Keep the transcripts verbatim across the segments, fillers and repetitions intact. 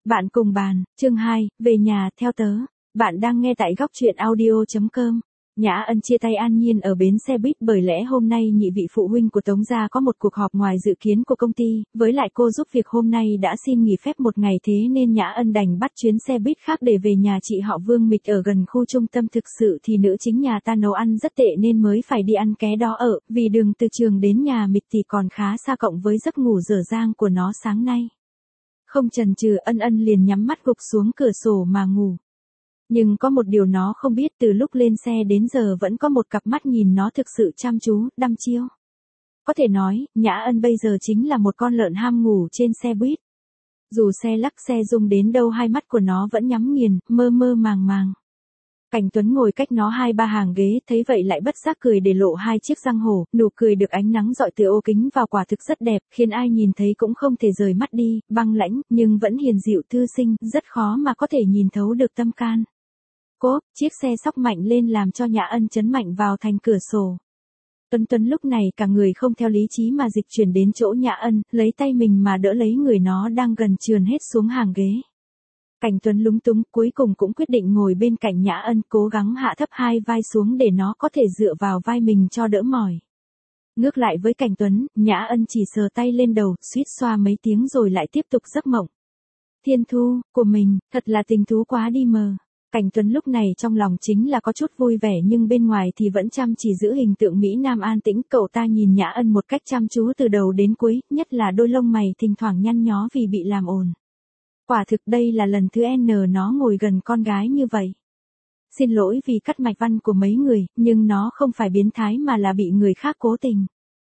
Bạn cùng bàn, chương hai, về nhà, theo tớ. Bạn đang nghe tại góc truyện audio chấm com. Nhã Ân chia tay An Nhiên ở bến xe buýt bởi lẽ hôm nay nhị vị phụ huynh của Tống gia có một cuộc họp ngoài dự kiến của công ty, với lại cô giúp việc hôm nay đã xin nghỉ phép một ngày thế nên Nhã Ân đành bắt chuyến xe buýt khác để về nhà chị họ Vương Mịch ở gần khu trung tâm. Thực sự thì nữ chính nhà ta nấu ăn rất tệ nên mới phải đi ăn ké đó ở, vì đường từ trường đến nhà Mịch thì còn khá xa cộng với giấc ngủ dở dang của nó sáng nay. Không chần chừ Ân Ân liền nhắm mắt gục xuống cửa sổ mà ngủ. Nhưng có một điều nó không biết, từ lúc lên xe đến giờ vẫn có một cặp mắt nhìn nó thực sự chăm chú, đăm chiêu. Có thể nói, Nhã Ân bây giờ chính là một con lợn ham ngủ trên xe buýt. Dù xe lắc xe rung đến đâu hai mắt của nó vẫn nhắm nghiền, mơ mơ màng màng. Cảnh Tuấn ngồi cách nó hai ba hàng ghế, thấy vậy lại bất giác cười để lộ hai chiếc răng hổ, nụ cười được ánh nắng rọi từ ô kính vào quả thực rất đẹp, khiến ai nhìn thấy cũng không thể rời mắt đi, băng lãnh, nhưng vẫn hiền dịu thư sinh, rất khó mà có thể nhìn thấu được tâm can. Cốp, chiếc xe xóc mạnh lên làm cho Nhã Ân chấn mạnh vào thành cửa sổ. Tuấn Tuấn lúc này cả người không theo lý trí mà dịch chuyển đến chỗ Nhã Ân, lấy tay mình mà đỡ lấy người nó đang gần trườn hết xuống hàng ghế. Cảnh Tuấn lúng túng, cuối cùng cũng quyết định ngồi bên cạnh Nhã Ân, cố gắng hạ thấp hai vai xuống để nó có thể dựa vào vai mình cho đỡ mỏi. Ngước lại với Cảnh Tuấn, Nhã Ân chỉ sờ tay lên đầu, suýt xoa mấy tiếng rồi lại tiếp tục giấc mộng. Thiên thu, của mình, thật là tình thú quá đi mờ. Cảnh Tuấn lúc này trong lòng chính là có chút vui vẻ nhưng bên ngoài thì vẫn chăm chỉ giữ hình tượng Mỹ Nam an tĩnh. Cậu ta nhìn Nhã Ân một cách chăm chú từ đầu đến cuối, nhất là đôi lông mày thỉnh thoảng nhăn nhó vì bị làm ồn. Quả thực đây là lần thứ N nó ngồi gần con gái như vậy. Xin lỗi vì cắt mạch văn của mấy người, nhưng nó không phải biến thái mà là bị người khác cố tình.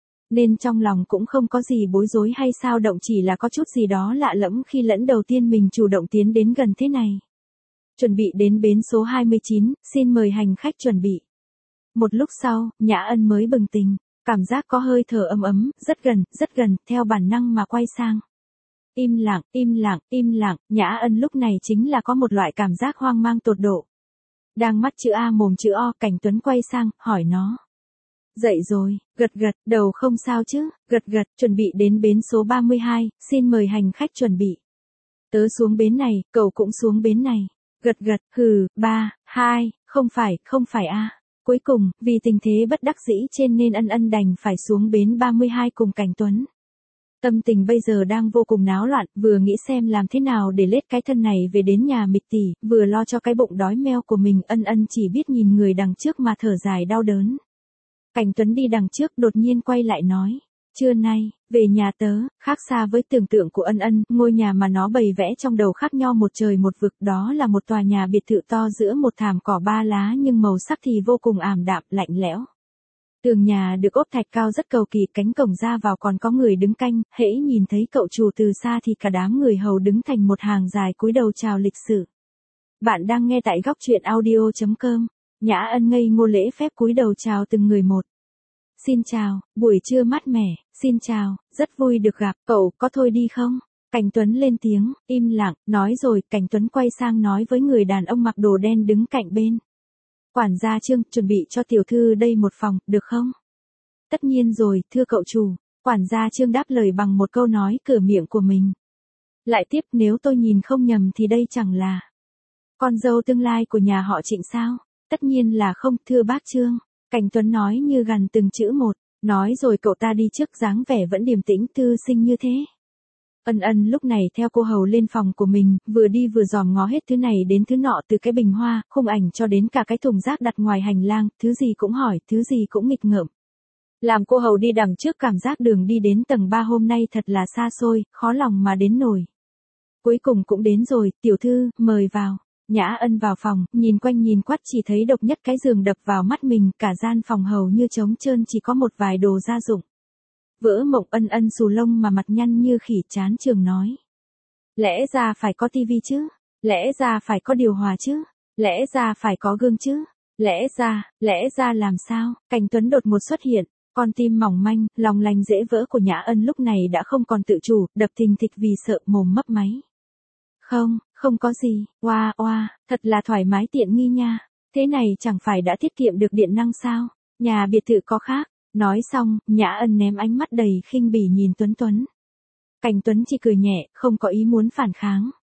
Nên trong lòng cũng không có gì bối rối hay sao động, chỉ là có chút gì đó lạ lẫm khi lẫn đầu tiên mình chủ động tiến đến gần thế này. Chuẩn bị đến bến số hai mươi chín, xin mời hành khách chuẩn bị. Một lúc sau, Nhã Ân mới bừng tỉnh, cảm giác có hơi thở ấm ấm, rất gần, rất gần, theo bản năng mà quay sang. Im lặng, im lặng, im lặng, Nhã Ân lúc này chính là có một loại cảm giác hoang mang tột độ. Đang mắt chữ A mồm chữ O, Cảnh Tuấn quay sang, hỏi nó. Dậy rồi, gật gật, đầu không sao chứ, gật gật, chuẩn bị đến bến số ba mươi hai, xin mời hành khách chuẩn bị. Tớ xuống bến này, cậu cũng xuống bến này. Gật gật, hừ, ba, hai, không phải, không phải a. Cuối cùng, vì tình thế bất đắc dĩ trên nên Ân Ân đành phải xuống bến ba mươi hai cùng Cảnh Tuấn. Tâm tình bây giờ đang vô cùng náo loạn, vừa nghĩ xem làm thế nào để lết cái thân này về đến nhà Mịch tỷ, vừa lo cho cái bụng đói meo của mình. Ân Ân chỉ biết nhìn người đằng trước mà thở dài đau đớn. Cảnh Tuấn đi đằng trước đột nhiên quay lại nói. Trưa nay, về nhà tớ, khác xa với tưởng tượng của Ân Ân, ngôi nhà mà nó bày vẽ trong đầu khác nhau một trời một vực, đó là một tòa nhà biệt thự to giữa một thảm cỏ ba lá nhưng màu sắc thì vô cùng ảm đạm, lạnh lẽo. Tường nhà được ốp thạch cao rất cầu kỳ, cánh cổng ra vào còn có người đứng canh, hễ nhìn thấy cậu chủ từ xa thì cả đám người hầu đứng thành một hàng dài cúi đầu chào lịch sự. Bạn đang nghe tại góc truyện audio chấm com. Nhã Ân ngây ngô lễ phép cúi đầu chào từng người một. Xin chào, buổi trưa mát mẻ, xin chào, rất vui được gặp, cậu có thôi đi không? Cảnh Tuấn lên tiếng, im lặng, nói rồi, Cảnh Tuấn quay sang nói với người đàn ông mặc đồ đen đứng cạnh bên. Quản gia Trương, chuẩn bị cho tiểu thư đây một phòng, được không? Tất nhiên rồi, thưa cậu chủ. Quản gia Trương đáp lời bằng một câu nói cửa miệng của mình. Lại tiếp, nếu tôi nhìn không nhầm thì đây chẳng là con dâu tương lai của nhà họ Trịnh sao? Tất nhiên là không, thưa bác Trương. Cảnh Tuấn nói như gằn từng chữ một, nói rồi cậu ta đi trước, dáng vẻ vẫn điềm tĩnh thư sinh như thế. Ân Ân lúc này theo cô hầu lên phòng của mình, vừa đi vừa dòm ngó hết thứ này đến thứ nọ, từ cái bình hoa, khung ảnh cho đến cả cái thùng rác đặt ngoài hành lang, thứ gì cũng hỏi, thứ gì cũng nghịch ngợm. Làm cô hầu đi đằng trước cảm giác đường đi đến tầng ba hôm nay thật là xa xôi, khó lòng mà đến nổi. Cuối cùng cũng đến rồi, tiểu thư, mời vào. Nhã Ân vào phòng, nhìn quanh nhìn quắt chỉ thấy độc nhất cái giường đập vào mắt mình, cả gian phòng hầu như trống trơn chỉ có một vài đồ gia dụng. Vỡ mộng. Ân Ân xù lông mà mặt nhăn như khỉ, chán trường nói. Lẽ ra phải có tivi chứ, lẽ ra phải có điều hòa chứ, lẽ ra phải có gương chứ, lẽ ra, lẽ ra làm sao? Cảnh Tuấn đột ngột xuất hiện, con tim mỏng manh, lòng lành dễ vỡ của Nhã Ân lúc này đã không còn tự chủ, đập thình thịch vì sợ, mồm mấp máy. Không, không có gì, oa oa, thật là thoải mái tiện nghi nha. Thế này chẳng phải đã tiết kiệm được điện năng sao? Nhà biệt thự có khác. Nói xong, Nhã Ân ném ánh mắt đầy khinh bỉ nhìn Tuấn Tuấn. Cảnh Tuấn chỉ cười nhẹ, không có ý muốn phản kháng.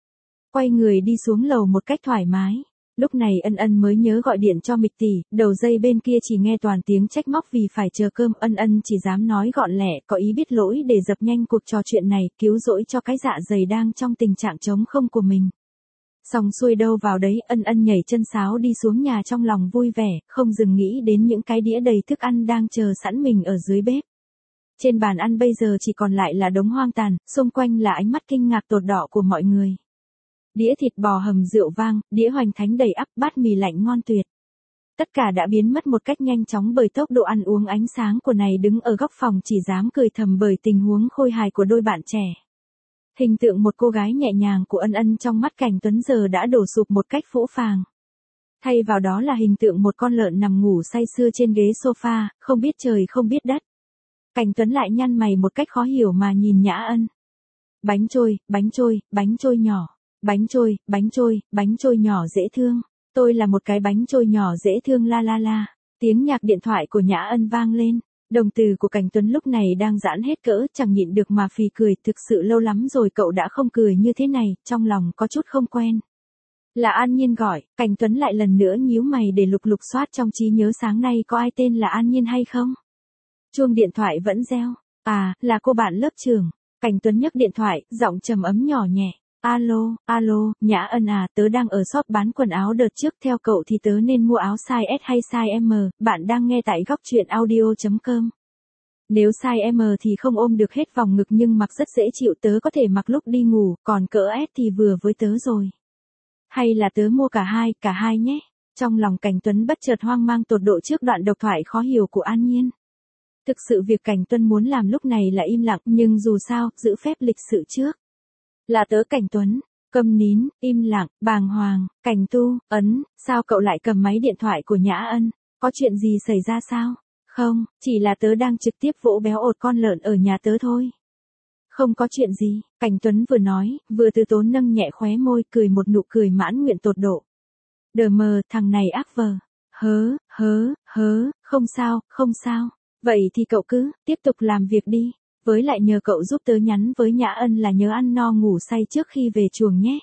quay người đi xuống lầu một cách thoải mái. Lúc này Ân Ân mới nhớ gọi điện cho Mịch tỷ, đầu dây bên kia chỉ nghe toàn tiếng trách móc vì phải chờ cơm. Ân Ân chỉ dám nói gọn lẹ, có ý biết lỗi để dập nhanh cuộc trò chuyện này, cứu rỗi cho cái dạ dày đang trong tình trạng trống không của mình. Xong xuôi đâu vào đấy, Ân Ân nhảy chân sáo đi xuống nhà trong lòng vui vẻ, không dừng nghĩ đến những cái đĩa đầy thức ăn đang chờ sẵn mình ở dưới bếp. Trên bàn ăn bây giờ chỉ còn lại là đống hoang tàn, xung quanh là ánh mắt kinh ngạc tột đỏ của mọi người. Đĩa thịt bò hầm rượu vang, đĩa hoành thánh đầy ắp, bát mì lạnh ngon tuyệt. Tất cả đã biến mất một cách nhanh chóng bởi tốc độ ăn uống. Ánh sáng của này đứng ở góc phòng chỉ dám cười thầm bởi tình huống khôi hài của đôi bạn trẻ. Hình tượng một cô gái nhẹ nhàng của Ân Ân trong mắt Cảnh Tuấn giờ đã đổ sụp một cách phũ phàng. Thay vào đó là hình tượng một con lợn nằm ngủ say sưa trên ghế sofa, không biết trời không biết đất. Cảnh Tuấn lại nhăn mày một cách khó hiểu mà nhìn Nhã Ân. Bánh trôi, bánh trôi, bánh trôi nhỏ. Bánh trôi, bánh trôi, bánh trôi nhỏ dễ thương. Tôi là một cái bánh trôi nhỏ dễ thương la la la. Tiếng nhạc điện thoại của Nhã Ân vang lên. Đồng từ của Cảnh Tuấn lúc này đang giãn hết cỡ, chẳng nhịn được mà phì cười. Thực sự lâu lắm rồi cậu đã không cười như thế này, trong lòng có chút không quen. Là An Nhiên gọi, Cảnh Tuấn lại lần nữa nhíu mày để lục lục soát trong trí nhớ sáng nay có ai tên là An Nhiên hay không. Chuông điện thoại vẫn reo. À, là cô bạn lớp trường. Cảnh Tuấn nhấc điện thoại, giọng trầm ấm nhỏ nhẹ. Alo, alo, Nhã Ân à, tớ đang ở shop bán quần áo đợt trước, theo cậu thì tớ nên mua áo size S hay size M, bạn đang nghe tại góc truyện audio chấm com. Nếu size M thì không ôm được hết vòng ngực nhưng mặc rất dễ chịu, tớ có thể mặc lúc đi ngủ, còn cỡ S thì vừa với tớ rồi. Hay là tớ mua cả hai, cả hai nhé. Trong lòng Cảnh Tuấn bất chợt hoang mang tột độ trước đoạn độc thoại khó hiểu của An Nhiên. Thực sự việc Cảnh Tuấn muốn làm lúc này là im lặng, nhưng dù sao, giữ phép lịch sự trước. Là tớ Cảnh Tuấn, câm nín, im lặng, bàng hoàng. Cảnh Tu, ấn, sao cậu lại cầm máy điện thoại của Nhã Ân, có chuyện gì xảy ra sao? Không, chỉ là tớ đang trực tiếp vỗ béo ột con lợn ở nhà tớ thôi. Không có chuyện gì, Cảnh Tuấn vừa nói, vừa từ tốn nâng nhẹ khóe môi, cười một nụ cười mãn nguyện tột độ. Đờ mờ, thằng này ác vờ. Hớ, hớ, hớ, không sao, không sao. Vậy thì cậu cứ, tiếp tục làm việc đi. Với lại nhờ cậu giúp tớ nhắn với Nhã Ân là nhớ ăn no ngủ say trước khi về chuồng nhé.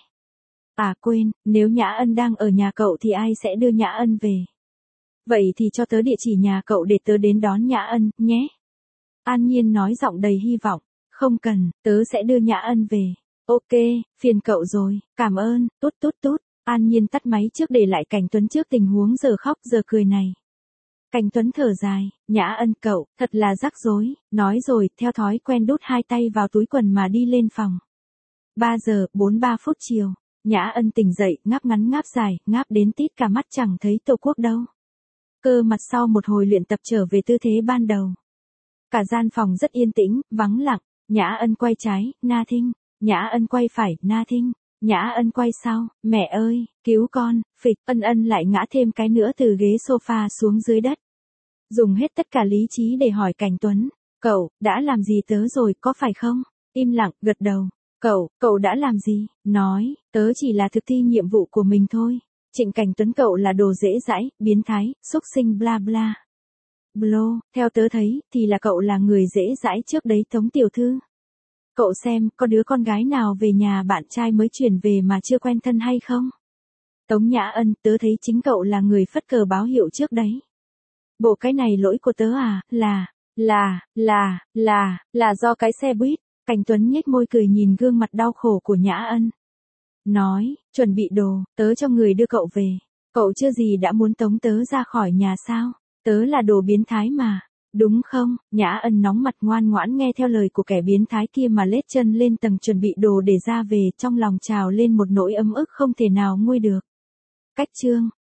À quên, nếu Nhã Ân đang ở nhà cậu thì ai sẽ đưa Nhã Ân về? Vậy thì cho tớ địa chỉ nhà cậu để tớ đến đón Nhã Ân, nhé. An Nhiên nói giọng đầy hy vọng. Không cần, tớ sẽ đưa Nhã Ân về. Ok, phiền cậu rồi, cảm ơn, tút tút tút. An Nhiên tắt máy trước để lại Cảnh Tuấn trước tình huống giờ khóc giờ cười này. Cảnh Tuấn thở dài, Nhã Ân cậu, thật là rắc rối, nói rồi, theo thói quen đút hai tay vào túi quần mà đi lên phòng. ba giờ bốn mươi ba phút chiều, Nhã Ân tỉnh dậy, ngáp ngắn ngáp dài, ngáp đến tít cả mắt chẳng thấy Tổ quốc đâu. Cơ mặt sau một hồi luyện tập trở về tư thế ban đầu. Cả gian phòng rất yên tĩnh, vắng lặng, Nhã Ân quay trái, nothing, Nhã Ân quay phải, nothing, Nhã Ân quay sau, mẹ ơi, cứu con, phịch. Ân Ân lại ngã thêm cái nữa từ ghế sofa xuống dưới đất. Dùng hết tất cả lý trí để hỏi Cảnh Tuấn, cậu, đã làm gì tớ rồi, có phải không? Im lặng, gật đầu. Cậu, cậu đã làm gì? Nói, tớ chỉ là thực thi nhiệm vụ của mình thôi. Trịnh Cảnh Tuấn cậu là đồ dễ dãi, biến thái, xúc sinh bla bla. Blo, theo tớ thấy, thì là cậu là người dễ dãi trước đấy Tống tiểu thư. Cậu xem, có đứa con gái nào về nhà bạn trai mới chuyển về mà chưa quen thân hay không? Tống Nhã Ân, tớ thấy chính cậu là người phất cờ báo hiệu trước đấy. Bộ cái này lỗi của tớ à, là, là, là, là, là do cái xe buýt. Cảnh Tuấn nhếch môi cười nhìn gương mặt đau khổ của Nhã Ân. Nói, chuẩn bị đồ, tớ cho người đưa cậu về. Cậu chưa gì đã muốn tống tớ ra khỏi nhà sao? Tớ là đồ biến thái mà. Đúng không? Nhã Ân nóng mặt ngoan ngoãn nghe theo lời của kẻ biến thái kia mà lết chân lên tầng chuẩn bị đồ để ra về, trong lòng trào lên một nỗi ấm ức không thể nào nguôi được. Cách chương